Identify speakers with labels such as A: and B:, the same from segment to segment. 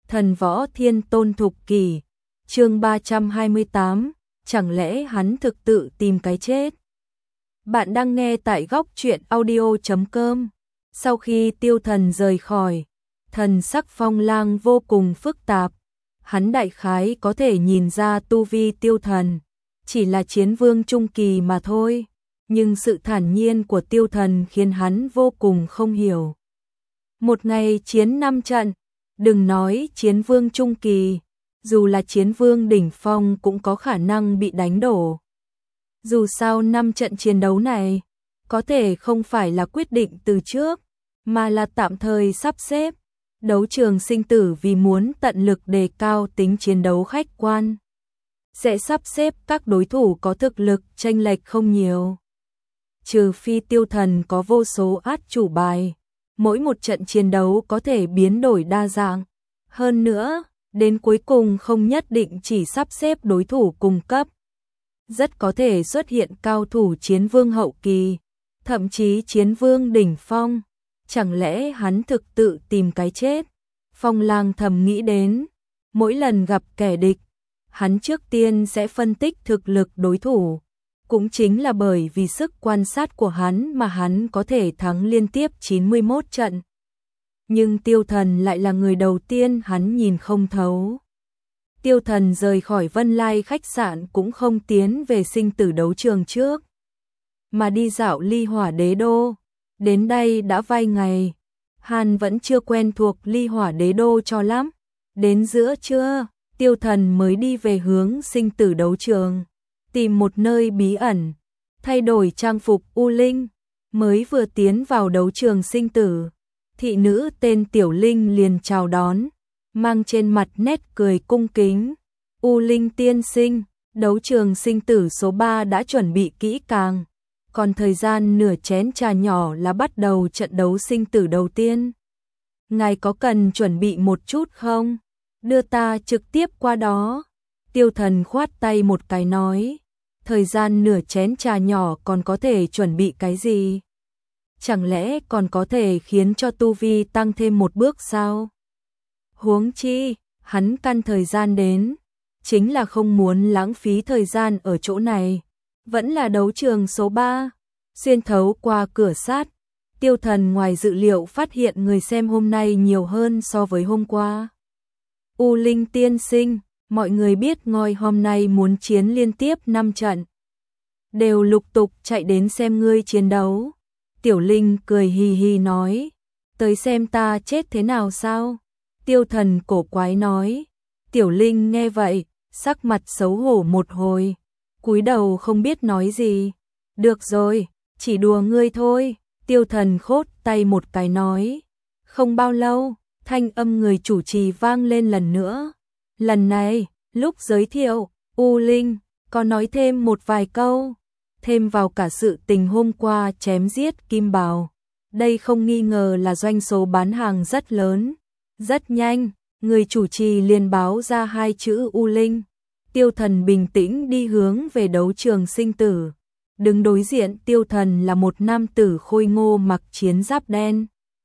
A: Thần võ thiên tôn thục kỷ, chương 328, chẳng lẽ hắn thực tự tìm cái chết? Bạn đang nghe tại góc truyện audio.com. Sau khi Tiêu Thần rời khỏi, thần sắc Phong Lang vô cùng phức tạp. Hắn đại khái có thể nhìn ra tu vi Tiêu Thần chỉ là chiến vương trung kỳ mà thôi, nhưng sự thản nhiên của Tiêu Thần khiến hắn vô cùng không hiểu. Một ngày chiến 5 trận, đừng nói chiến vương trung kỳ, dù là chiến vương đỉnh phong cũng có khả năng bị đánh đổ. Dù sao 5 trận chiến đấu này có thể không phải là quyết định từ trước, mà là tạm thời sắp xếp. Đấu trường sinh tử vì muốn tận lực đề cao tính chiến đấu khách quan, sẽ sắp xếp các đối thủ có thực lực chênh lệch không nhiều. Trừ phi Tiêu Thần có vô số át chủ bài, mỗi một trận chiến đấu có thể biến đổi đa dạng. Hơn nữa, đến cuối cùng không nhất định chỉ sắp xếp đối thủ cùng cấp. Rất có thể xuất hiện cao thủ chiến vương hậu kỳ, thậm chí chiến vương đỉnh phong. Chẳng lẽ hắn thực tự tìm cái chết? Phong Lang thầm nghĩ đến. Mỗi lần gặp kẻ địch, hắn trước tiên sẽ phân tích thực lực đối thủ. Cũng chính là bởi vì sức quan sát của hắn mà hắn có thể thắng liên tiếp 91 trận. Nhưng Tiêu Thần lại là người đầu tiên hắn nhìn không thấu. Tiêu Thần rời khỏi Vân Lai khách sạn cũng không tiến về sinh tử đấu trường trước, mà đi dạo Ly Hỏa Đế Đô. Đến đây đã vài ngày, hắn vẫn chưa quen thuộc Ly Hỏa Đế Đô cho lắm. Đến giữa trưa, Tiêu Thần mới đi về hướng sinh tử đấu trường, tìm một nơi bí ẩn, thay đổi trang phục U Linh. Mới vừa tiến vào đấu trường sinh tử, thị nữ tên Tiểu Linh liền chào đón, mang trên mặt nét cười cung kính. U Linh tiên sinh, đấu trường sinh tử số 3 đã chuẩn bị kỹ càng, còn thời gian nửa chén trà nhỏ là bắt đầu trận đấu sinh tử đầu tiên. Ngài có cần chuẩn bị một chút không? Đưa ta trực tiếp qua đó. Tiêu Thần khoát tay một cái nói, thời gian nửa chén trà nhỏ còn có thể chuẩn bị cái gì? Chẳng lẽ còn có thể khiến cho tu vi tăng thêm một bước sao? Huống chi, hắn căn thời gian đến, chính là không muốn lãng phí thời gian ở chỗ này. Vẫn là đấu trường số 3, xuyên thấu qua cửa sát, Tiêu Thần ngoài dự liệu phát hiện người xem hôm nay nhiều hơn so với hôm qua. U Linh tiên sinh, mọi người biết ngôi hôm nay muốn chiến liên tiếp 5 trận, đều lục tục chạy đến xem ngươi chiến đấu. Tiểu Linh cười hì hì nói, tới xem ta chết thế nào sao? Tiêu Thần cổ quái nói. Tiểu Linh nghe vậy, sắc mặt xấu hổ một hồi, cúi đầu không biết nói gì. Được rồi, chỉ đùa ngươi thôi. Tiêu Thần khốt tay một cái nói. Không bao lâu, thanh âm người chủ trì vang lên lần nữa. Lần này, lúc giới thiệu, U Linh có nói thêm một vài câu, thêm vào cả sự tình hôm qua chém giết Kim Bào. Đây không nghi ngờ là doanh số bán hàng rất lớn. Rất nhanh, người chủ trì liền báo ra 2 chữ U Linh. Tiêu Thần bình tĩnh đi hướng về đấu trường sinh tử. Đứng đối diện Tiêu Thần là một nam tử khôi ngô mặc chiến giáp đen,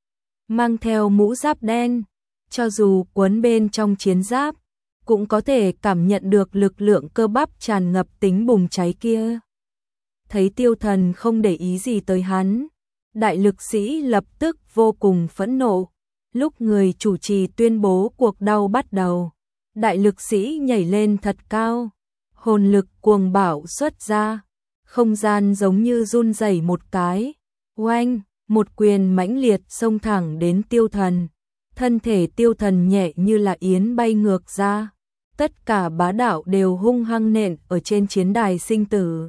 A: mang theo mũ giáp đen. Cho dù quấn bên trong chiến giáp, cũng có thể cảm nhận được lực lượng cơ bắp tràn ngập tính bùng cháy kia. Thấy Tiêu Thần không để ý gì tới hắn, đại lực sĩ lập tức vô cùng phẫn nộ. Lúc người chủ trì tuyên bố cuộc đau bắt đầu, đại lực sĩ nhảy lên thật cao, hồn lực cuồng bạo xuất ra, không gian giống như run rẩy một cái. Oanh, một quyền mãnh liệt xông thẳng đến Tiêu Thần. Thân thể Tiêu Thần nhẹ như là yến bay ngược ra, tất cả bá đạo đều hung hăng nện ở trên chiến đài sinh tử.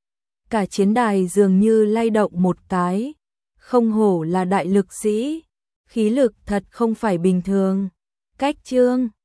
A: Cả chiến đài dường như lay động một cái. Không hổ là đại lực sĩ, khí lực thật không phải bình thường. Cách chương